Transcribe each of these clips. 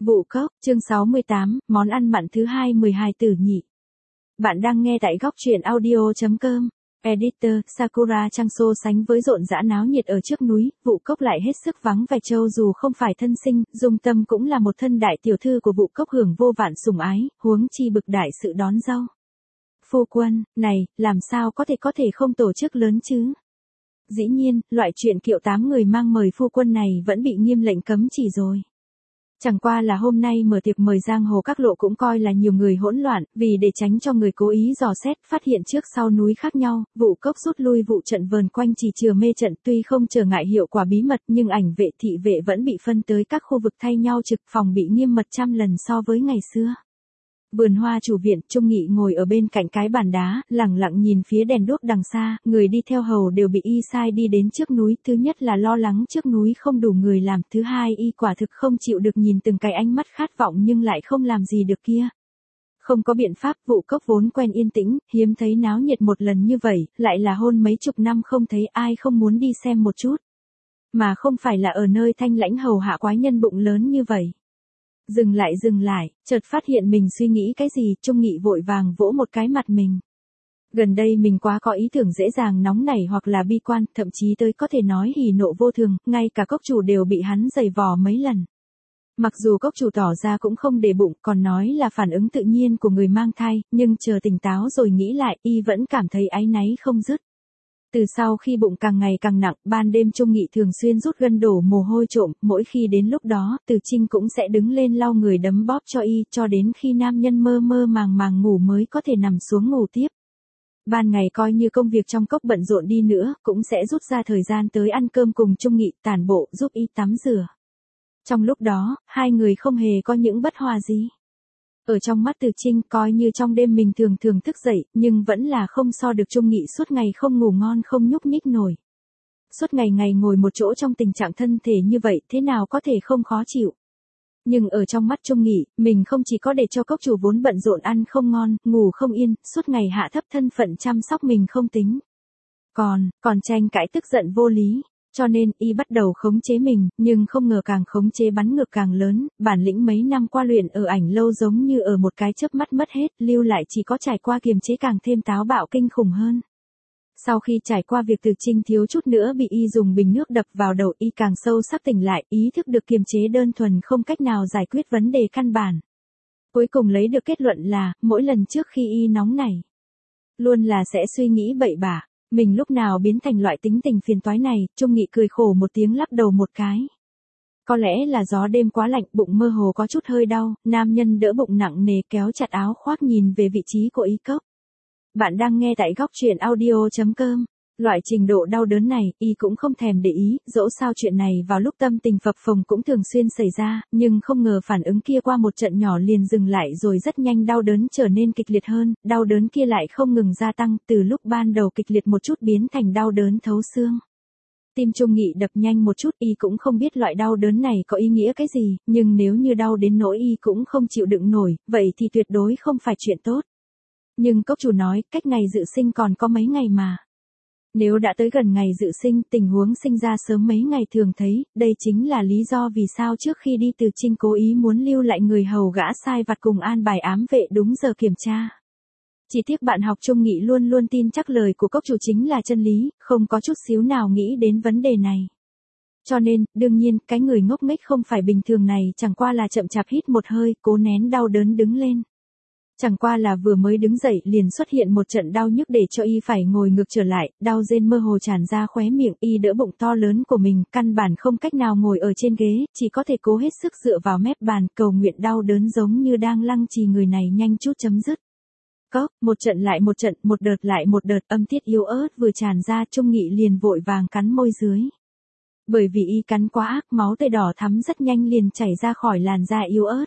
Vụ cốc, chương 68, món ăn mặn thứ 12 tử nhị. Bạn đang nghe tại góc truyện audio.com. Editor, Sakura Trang so sánh với rộn rã náo nhiệt ở trước núi, Vụ cốc lại hết sức vắng vẻ trâu dù không phải thân sinh, Dung Tâm cũng là một thân đại tiểu thư của Vụ cốc hưởng vô vạn sủng ái, huống chi bực đại sự đón dâu. Phu quân, này, làm sao có thể không tổ chức lớn chứ? Dĩ nhiên, loại chuyện kiệu 8 người mang mời phu quân này vẫn bị nghiêm lệnh cấm chỉ rồi. Chẳng qua là hôm nay mở tiệc mời giang hồ các lộ cũng coi là nhiều người hỗn loạn, vì để tránh cho người cố ý dò xét, phát hiện trước sau núi khác nhau, Vụ cốc rút lui vụ trận vờn quanh chỉ chừa mê trận tuy không trở ngại hiệu quả bí mật nhưng ảnh vệ thị vệ vẫn bị phân tới các khu vực thay nhau trực phòng bị nghiêm mật trăm lần so với ngày xưa. Vườn hoa chủ viện, Trung Nghị ngồi ở bên cạnh cái bàn đá, lặng lặng nhìn phía đèn đuốc đằng xa, người đi theo hầu đều bị y sai đi đến trước núi, thứ nhất là lo lắng trước núi không đủ người làm, thứ hai y quả thực không chịu được nhìn từng cái ánh mắt khát vọng nhưng lại không làm gì được kia. Không có biện pháp, Vụ cốc vốn quen yên tĩnh, hiếm thấy náo nhiệt một lần như vậy, lại là hôn mấy chục năm không thấy ai không muốn đi xem một chút. Mà không phải là ở nơi thanh lãnh hầu hạ quái nhân bụng lớn như vậy. Dừng lại, chợt phát hiện mình suy nghĩ cái gì, Trung Nghị vội vàng vỗ một cái mặt mình. Gần đây mình quá có ý tưởng dễ dàng nóng nảy hoặc là bi quan, thậm chí tới có thể nói hỉ nộ vô thường, ngay cả cốc chủ đều bị hắn giày vò mấy lần. Mặc dù cốc chủ tỏ ra cũng không để bụng, còn nói là phản ứng tự nhiên của người mang thai, nhưng chờ tỉnh táo rồi nghĩ lại, y vẫn cảm thấy áy náy không dứt. Từ sau khi bụng càng ngày càng nặng, ban đêm Trung Nghị thường xuyên rút gân đổ mồ hôi trộm, mỗi khi đến lúc đó, Từ Trinh cũng sẽ đứng lên lau người đấm bóp cho y, cho đến khi nam nhân mơ mơ màng ngủ mới có thể nằm xuống ngủ tiếp. Ban ngày coi như công việc trong cốc bận rộn đi nữa, cũng sẽ rút ra thời gian tới ăn cơm cùng Trung Nghị, tản bộ, giúp y tắm rửa. Trong lúc đó, hai người không hề có những bất hòa gì. Ở trong mắt Từ Trinh coi như trong đêm mình thường thức dậy, nhưng vẫn là không so được Trung Nghị suốt ngày không ngủ ngon không nhúc nhích nổi. Suốt ngày ngồi một chỗ trong tình trạng thân thể như vậy thế nào có thể không khó chịu. Nhưng ở trong mắt Trung Nghị, mình không chỉ có để cho cốc chủ vốn bận rộn ăn không ngon, ngủ không yên, suốt ngày hạ thấp thân phận chăm sóc mình không tính. Còn tranh cãi tức giận vô lý. Cho nên, y bắt đầu khống chế mình, nhưng không ngờ càng khống chế bắn ngược càng lớn, bản lĩnh mấy năm qua luyện ở ảnh lâu giống như ở một cái chớp mắt mất hết, lưu lại chỉ có trải qua kiềm chế càng thêm táo bạo kinh khủng hơn. Sau khi trải qua việc Từ Trinh thiếu chút nữa bị y dùng bình nước đập vào đầu, y càng sâu sắc tỉnh lại, ý thức được kiềm chế đơn thuần không cách nào giải quyết vấn đề căn bản. Cuối cùng lấy được kết luận là, mỗi lần trước khi y nóng nảy, luôn là sẽ suy nghĩ bậy bạ. Mình lúc nào biến thành loại tính tình phiền toái này, Trung Nghị cười khổ một tiếng lắc đầu một cái. Có lẽ là gió đêm quá lạnh, bụng mơ hồ có chút hơi đau, nam nhân đỡ bụng nặng nề kéo chặt áo khoác nhìn về vị trí của y cốc. Bạn đang nghe tại góc truyện audio.com. Loại trình độ đau đớn này, y cũng không thèm để ý, dẫu sao chuyện này vào lúc tâm tình phập phồng cũng thường xuyên xảy ra, nhưng không ngờ phản ứng kia qua một trận nhỏ liền dừng lại rồi rất nhanh đau đớn trở nên kịch liệt hơn, đau đớn kia lại không ngừng gia tăng, từ lúc ban đầu kịch liệt một chút biến thành đau đớn thấu xương. Tim Trung Nghị đập nhanh một chút, y cũng không biết loại đau đớn này có ý nghĩa cái gì, nhưng nếu như đau đến nỗi y cũng không chịu đựng nổi, vậy thì tuyệt đối không phải chuyện tốt. Nhưng cốc chủ nói, cách ngày dự sinh còn có mấy ngày mà. Nếu đã tới gần ngày dự sinh, tình huống sinh ra sớm mấy ngày thường thấy, đây chính là lý do vì sao trước khi đi Từ Trinh cố ý muốn lưu lại người hầu gã sai vặt cùng an bài ám vệ đúng giờ kiểm tra. Chỉ tiếc bạn học Trung Nghị luôn luôn tin chắc lời của cốc chủ chính là chân lý, không có chút xíu nào nghĩ đến vấn đề này. Cho nên, đương nhiên, cái người ngốc nghếch không phải bình thường này chẳng qua là chậm chạp hít một hơi, cố nén đau đớn đứng lên. Chẳng qua là vừa mới đứng dậy liền xuất hiện một trận đau nhức để cho y phải ngồi ngược trở lại, đau rên mơ hồ tràn ra khóe miệng, y đỡ bụng to lớn của mình, căn bản không cách nào ngồi ở trên ghế, chỉ có thể cố hết sức dựa vào mép bàn, cầu nguyện đau đớn giống như đang lăng trì người này nhanh chút chấm dứt. Cốc, một trận lại một trận, một đợt lại một đợt, âm tiết yếu ớt vừa tràn ra, Trung Nghị liền vội vàng cắn môi dưới. Bởi vì y cắn quá ác, máu tươi đỏ thắm rất nhanh liền chảy ra khỏi làn da yếu ớt.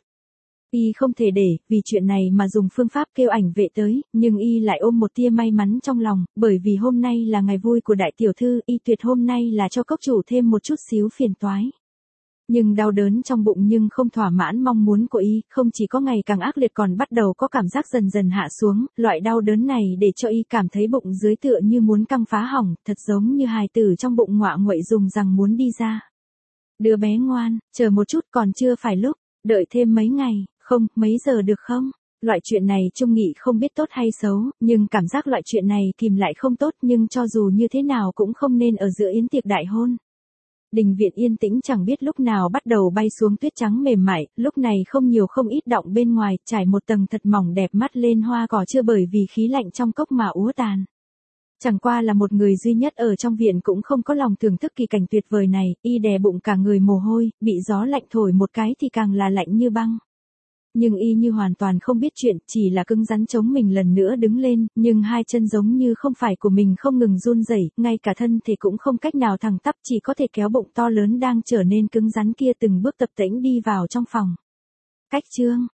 Y không thể để, vì chuyện này mà dùng phương pháp kêu ảnh vệ tới, nhưng y lại ôm một tia may mắn trong lòng, bởi vì hôm nay là ngày vui của đại tiểu thư, y tuyệt hôm nay là cho cốc chủ thêm một chút xíu phiền toái. Nhưng đau đớn trong bụng nhưng không thỏa mãn mong muốn của y, không chỉ có ngày càng ác liệt còn bắt đầu có cảm giác dần dần hạ xuống, loại đau đớn này để cho y cảm thấy bụng dưới tựa như muốn căng phá hỏng, thật giống như hài tử trong bụng ngọa nguậy dùng rằng muốn đi ra. Đứa bé ngoan, chờ một chút còn chưa phải lúc. Đợi thêm mấy ngày, không, mấy giờ được không? Loại chuyện này Trung Nghị không biết tốt hay xấu, nhưng cảm giác loại chuyện này kìm lại không tốt, nhưng cho dù như thế nào cũng không nên ở giữa yến tiệc đại hôn. Đình viện yên tĩnh chẳng biết lúc nào bắt đầu bay xuống tuyết trắng mềm mại, lúc này không nhiều không ít đọng bên ngoài, trải một tầng thật mỏng đẹp mắt lên hoa cỏ chưa bởi vì khí lạnh trong cốc mà úa tàn. Chẳng qua là một người duy nhất ở trong viện cũng không có lòng thưởng thức kỳ cảnh tuyệt vời này, y đè bụng cả người mồ hôi, bị gió lạnh thổi một cái thì càng là lạnh như băng. Nhưng y như hoàn toàn không biết chuyện, chỉ là cứng rắn chống mình lần nữa đứng lên, nhưng hai chân giống như không phải của mình không ngừng run rẩy, ngay cả thân thể cũng không cách nào thẳng tắp, chỉ có thể kéo bụng to lớn đang trở nên cứng rắn kia từng bước tập tễnh đi vào trong phòng. Cách chương